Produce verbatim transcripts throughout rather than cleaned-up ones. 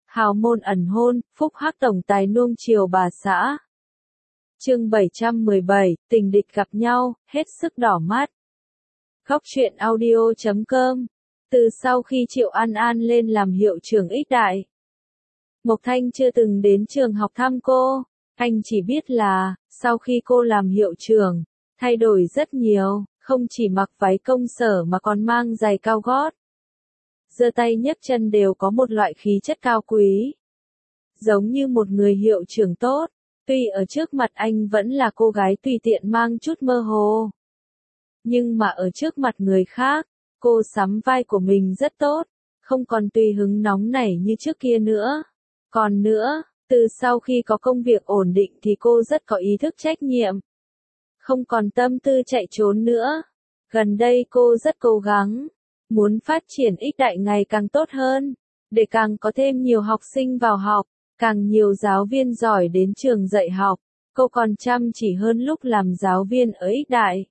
hào môn ẩn hôn, phúc hắc tổng tài nuông chiều bà xã. Chương bảy trăm mười bảy, tình địch gặp nhau, hết sức đỏ mắt. Góc truyện audio chấm com. Từ sau khi Triệu An An lên làm hiệu trưởng Ích Đại, Mộc Thanh chưa từng đến trường học thăm cô. Anh chỉ biết là, sau khi cô làm hiệu trưởng, thay đổi rất nhiều, không chỉ mặc váy công sở mà còn mang giày cao gót. Giơ tay nhấc chân đều có một loại khí chất cao quý. Giống như một người hiệu trưởng tốt, tuy ở trước mặt anh vẫn là cô gái tùy tiện mang chút mơ hồ. Nhưng mà ở trước mặt người khác, cô sắm vai của mình rất tốt, không còn tùy hứng nóng nảy như trước kia nữa. Còn nữa, từ sau khi có công việc ổn định thì cô rất có ý thức trách nhiệm. Không còn tâm tư chạy trốn nữa. Gần đây cô rất cố gắng, muốn phát triển Ích Đại ngày càng tốt hơn, để càng có thêm nhiều học sinh vào học, càng nhiều giáo viên giỏi đến trường dạy học. Cô còn chăm chỉ hơn lúc làm giáo viên ở Ích Đại.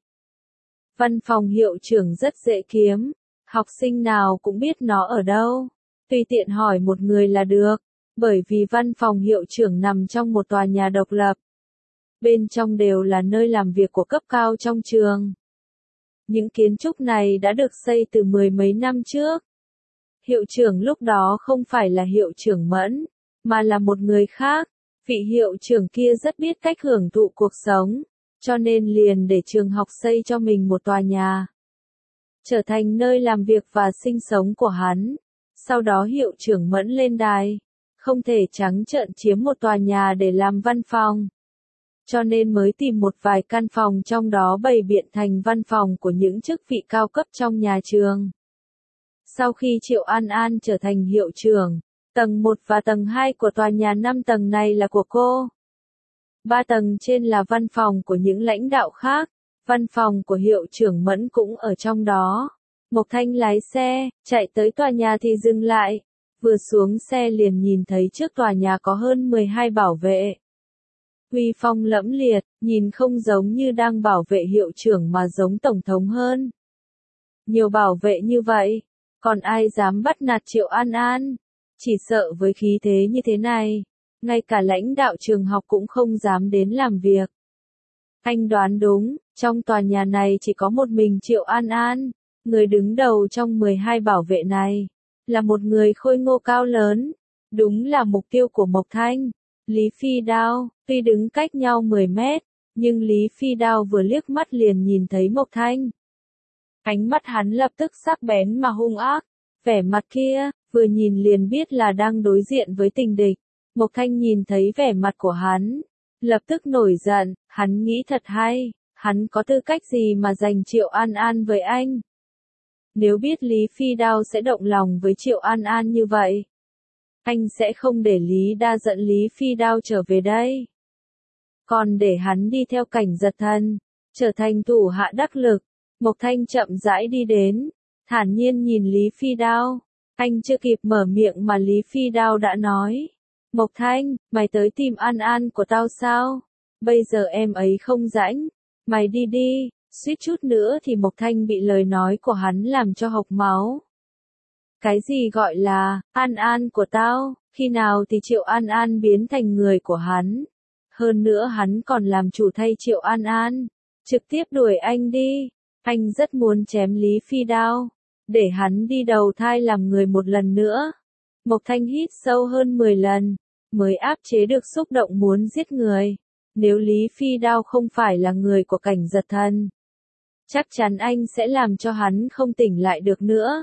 Văn phòng hiệu trưởng rất dễ kiếm, học sinh nào cũng biết nó ở đâu, tùy tiện hỏi một người là được, bởi vì văn phòng hiệu trưởng nằm trong một tòa nhà độc lập. Bên trong đều là nơi làm việc của cấp cao trong trường. Những kiến trúc này đã được xây từ mười mấy năm trước. Hiệu trưởng lúc đó không phải là hiệu trưởng Mẫn, mà là một người khác. Vị hiệu trưởng kia rất biết cách hưởng thụ cuộc sống, cho nên liền để trường học xây cho mình một tòa nhà, trở thành nơi làm việc và sinh sống của hắn. Sau đó hiệu trưởng Mẫn lên đài, không thể trắng trợn chiếm một tòa nhà để làm văn phòng, cho nên mới tìm một vài căn phòng trong đó bày biện thành văn phòng của những chức vị cao cấp trong nhà trường. Sau khi Triệu An An trở thành hiệu trưởng, tầng một và tầng hai của tòa nhà năm tầng này là của cô. Ba tầng trên là văn phòng của những lãnh đạo khác, văn phòng của hiệu trưởng Mẫn cũng ở trong đó. Mộc Thanh lái xe, chạy tới tòa nhà thì dừng lại, vừa xuống xe liền nhìn thấy trước tòa nhà có hơn mười hai bảo vệ. Uy phong lẫm liệt, nhìn không giống như đang bảo vệ hiệu trưởng mà giống tổng thống hơn. Nhiều bảo vệ như vậy, còn ai dám bắt nạt Triệu An An? Chỉ sợ với khí thế như thế này, ngay cả lãnh đạo trường học cũng không dám đến làm việc. Anh đoán đúng, trong tòa nhà này chỉ có một mình Triệu An An, người đứng đầu trong mười hai bảo vệ này, là một người khôi ngô cao lớn, đúng là mục tiêu của Mộc Thanh. Lý Phi Đao, tuy đứng cách nhau mười mét, nhưng Lý Phi Đao vừa liếc mắt liền nhìn thấy Mộc Thanh. Ánh mắt hắn lập tức sắc bén mà hung ác, vẻ mặt kia, vừa nhìn liền biết là đang đối diện với tình địch. Mộc Thanh nhìn thấy vẻ mặt của hắn, lập tức nổi giận, hắn nghĩ thật hay, hắn có tư cách gì mà giành Triệu An An với anh? Nếu biết Lý Phi Đao sẽ động lòng với Triệu An An như vậy, anh sẽ không để Lý Đa dẫn Lý Phi Đao trở về đây, còn để hắn đi theo Cảnh Giật Thần, trở thành thủ hạ đắc lực. Mộc Thanh chậm rãi đi đến, thản nhiên nhìn Lý Phi Đao. Anh chưa kịp mở miệng mà Lý Phi Đao đã nói: Mộc Thanh, mày tới tìm An An của tao sao? Bây giờ em ấy không rãnh, mày đi đi. Suýt chút nữa thì Mộc Thanh bị lời nói của hắn làm cho hộc máu. Cái gì gọi là An An của tao? Khi nào thì Triệu An An biến thành người của hắn? Hơn nữa hắn còn làm chủ thay Triệu An An. Trực tiếp đuổi anh đi. Anh rất muốn chém Lý Phi Đao, để hắn đi đầu thai làm người một lần nữa. Mộc Thanh hít sâu hơn mười lần, mới áp chế được xúc động muốn giết người. Nếu Lý Phi Đao không phải là người của Cảnh Giật Thần, chắc chắn anh sẽ làm cho hắn không tỉnh lại được nữa.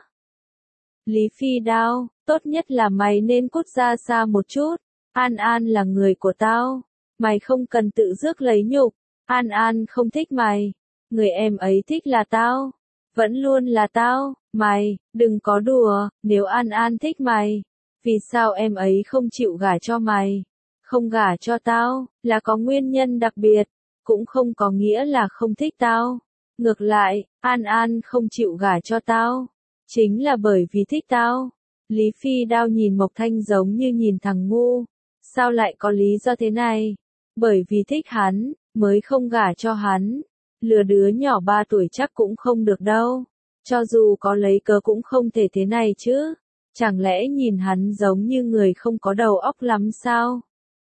Lý Phi Đao, tốt nhất là mày nên cút ra xa một chút. An An là người của tao, mày không cần tự rước lấy nhục. An An không thích mày, người em ấy thích là tao, vẫn luôn là tao. Mày, đừng có đùa, nếu An An thích mày, vì sao em ấy không chịu gả cho mày? Không gả cho tao, là có nguyên nhân đặc biệt, cũng không có nghĩa là không thích tao. Ngược lại, An An không chịu gả cho tao, chính là bởi vì thích tao. Lý Phi Đao nhìn Mộc Thanh giống như nhìn thằng ngu. Sao lại có lý do thế này? Bởi vì thích hắn, mới không gả cho hắn. Lừa đứa nhỏ ba tuổi chắc cũng không được đâu. Cho dù có lấy cớ cũng không thể thế này chứ. Chẳng lẽ nhìn hắn giống như người không có đầu óc lắm sao?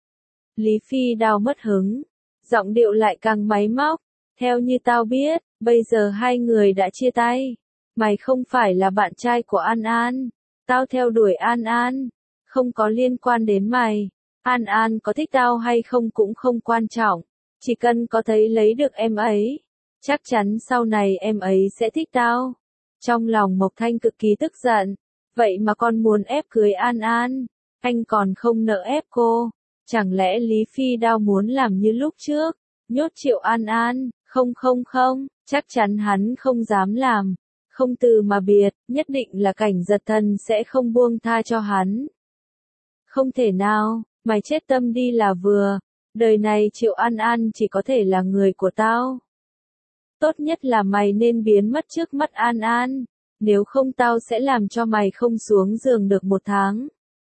Lý Phi Đao mất hứng, giọng điệu lại càng máy móc, theo như tao biết, bây giờ hai người đã chia tay. Mày không phải là bạn trai của An An, tao theo đuổi An An, không có liên quan đến mày. An An có thích tao hay không cũng không quan trọng, chỉ cần có thấy lấy được em ấy, chắc chắn sau này em ấy sẽ thích tao. Trong lòng Mộc Thanh cực kỳ tức giận, vậy mà con muốn ép cưới An An, anh còn không nỡ ép cô. Chẳng lẽ Lý Phi Đao muốn làm như lúc trước, nhốt Triệu An An? Không không không, chắc chắn hắn không dám làm. Không từ mà biệt, nhất định là Cảnh Giật Thần sẽ không buông tha cho hắn. Không thể nào, mày chết tâm đi là vừa, đời này Triệu An An chỉ có thể là người của tao. Tốt nhất là mày nên biến mất trước mắt An An, nếu không tao sẽ làm cho mày không xuống giường được một tháng.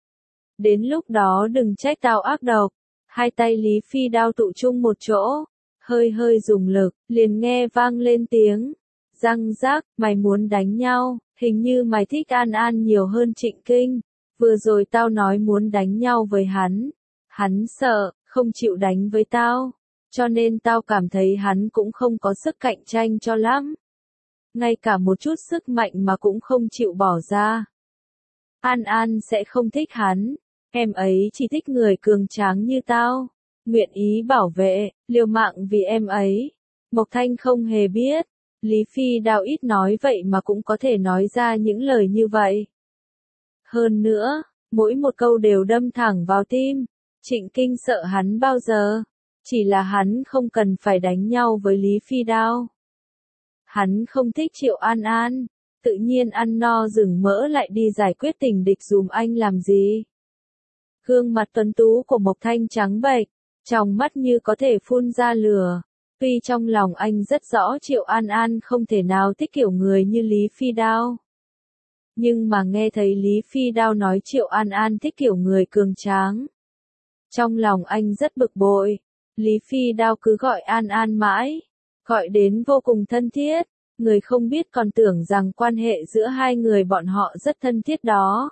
Đến lúc đó đừng trách tao ác độc. Hai tay Lý Phi Đao tụ chung một chỗ, hơi hơi dùng lực, liền nghe vang lên tiếng răng rác. Mày muốn đánh nhau, hình như mày thích An An nhiều hơn Trịnh Kinh. Vừa rồi tao nói muốn đánh nhau với hắn, hắn sợ, không chịu đánh với tao, cho nên tao cảm thấy hắn cũng không có sức cạnh tranh cho lắm. Ngay cả một chút sức mạnh mà cũng không chịu bỏ ra. An An sẽ không thích hắn, em ấy chỉ thích người cường tráng như tao, nguyện ý bảo vệ, liều mạng vì em ấy. Mộc Thanh không hề biết, Lý Phi Đao ít nói vậy mà cũng có thể nói ra những lời như vậy. Hơn nữa, mỗi một câu đều đâm thẳng vào tim. Trịnh Kinh sợ hắn bao giờ, chỉ là hắn không cần phải đánh nhau với Lý Phi Đao. Hắn không thích Triệu An An, tự nhiên ăn no rừng mỡ lại đi giải quyết tình địch dùm anh làm gì. Gương mặt tuấn tú của Mộc Thanh trắng bệch, trong mắt như có thể phun ra lửa. Tuy trong lòng anh rất rõ Triệu An An không thể nào thích kiểu người như Lý Phi Đao. Nhưng mà nghe thấy Lý Phi Đao nói Triệu An An thích kiểu người cường tráng. Trong lòng anh rất bực bội. Lý Phi Đao cứ gọi An An mãi, gọi đến vô cùng thân thiết. Người không biết còn tưởng rằng quan hệ giữa hai người bọn họ rất thân thiết đó.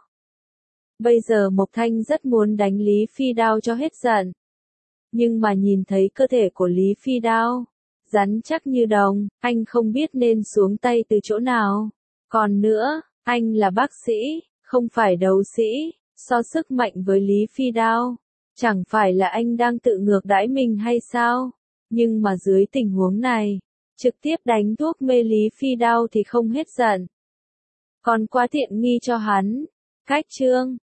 Bây giờ Mộc Thanh rất muốn đánh Lý Phi Đao cho hết giận. Nhưng mà nhìn thấy cơ thể của Lý Phi Đao, rắn chắc như đồng, anh không biết nên xuống tay từ chỗ nào. Còn nữa, anh là bác sĩ, không phải đấu sĩ, so sức mạnh với Lý Phi Đao. Chẳng phải là anh đang tự ngược đãi mình hay sao? Nhưng mà dưới tình huống này, trực tiếp đánh thuốc mê Lý Phi Đao thì không hết giận. Còn quá tiện nghi cho hắn. Cách chương